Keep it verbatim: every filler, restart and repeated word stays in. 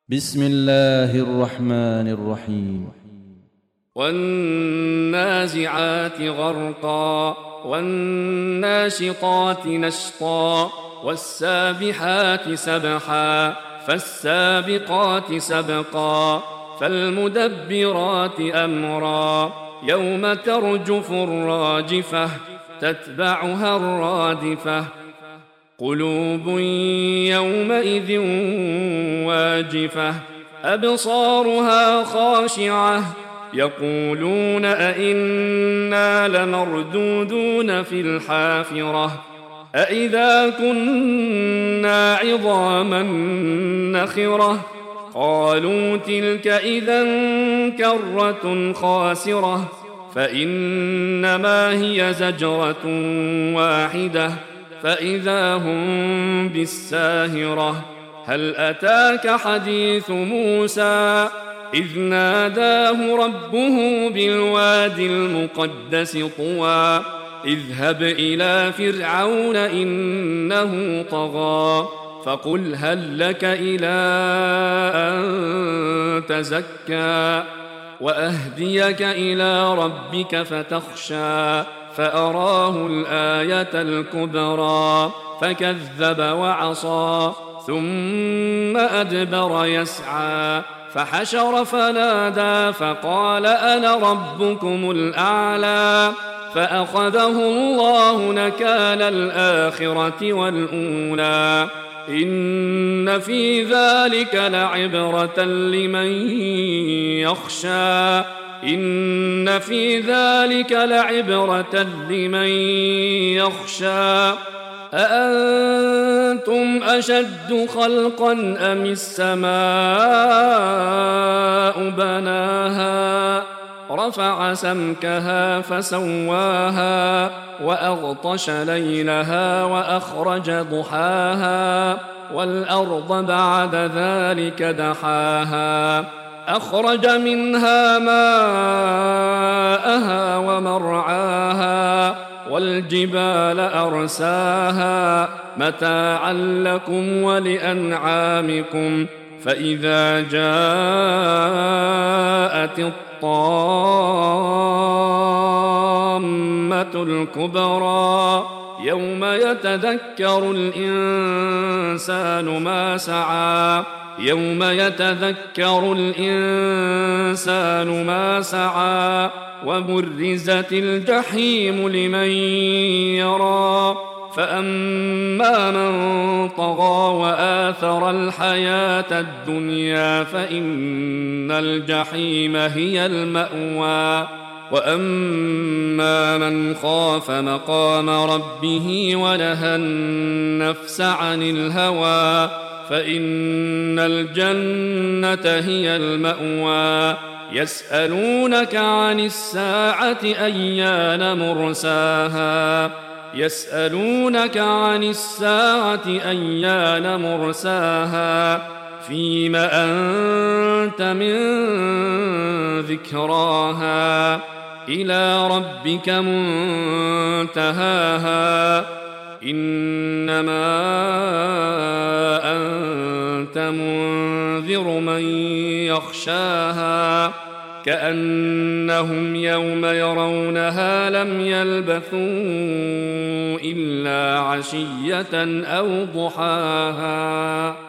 بسم الله الرحمن الرحيم. والنازعات غرقا والناشطات نشطا والسابحات سبحا فالسابقات سبقا فالمدبرات أمرا يوم ترجف الراجفة تتبعها الرادفة قلوب يومئذ واجفة أبصارها خاشعة يقولون أئنا لمردودون في الحافرة أئذا كنا عظاما نخرة قالوا تلك إذا كرة خاسرة فإنما هي زجرة واحدة فإذا هم بالساهرة هل أتاك حديث موسى إذ ناداه ربه بالواد المقدس طوى اذهب إلى فرعون إنه طغى فقل هل لك إلى أن تزكى وأهديك إلى ربك فتخشى فأراه الآية الكبرى فكذب وعصى ثم أدبر يسعى فحشر فنادى فقال أنا ربكم الأعلى فأخذه الله نكال الآخرة والأولى إن في ذلك لعبرة لمن يخشى إن في ذلك لعبرة لمن يخشى أأنتم أشد خلقا أم السماء بناها رفع سمكها فسواها وأغطش ليلها وأخرج ضحاها والأرض بعد ذلك دحاها أخرج منها ماءها ومرعاها والجبال أرساها متاعا لكم ولأنعامكم فإذا جاءت الطامة الكبرى يوم يتذكر الإنسان ما سعى يوم يتذكر الإنسان ما سعى وبرزت الجحيم لمن يرى فأما من طغى وآثر الحياة الدنيا فإن الجحيم هي المأوى وأما من خاف مقام ربه ونهى النفس عن الهوى فإن الجنة هي المأوى يسألونك عن الساعة أيان مرساها يسألونك عن الساعة أيان مرساها فيم أنت من ذكراها إلى ربك منتهاها إنما أنت منذر من يخشاها كأنهم يوم يرونها لم يلبثوا إلا عشية أو ضحاها.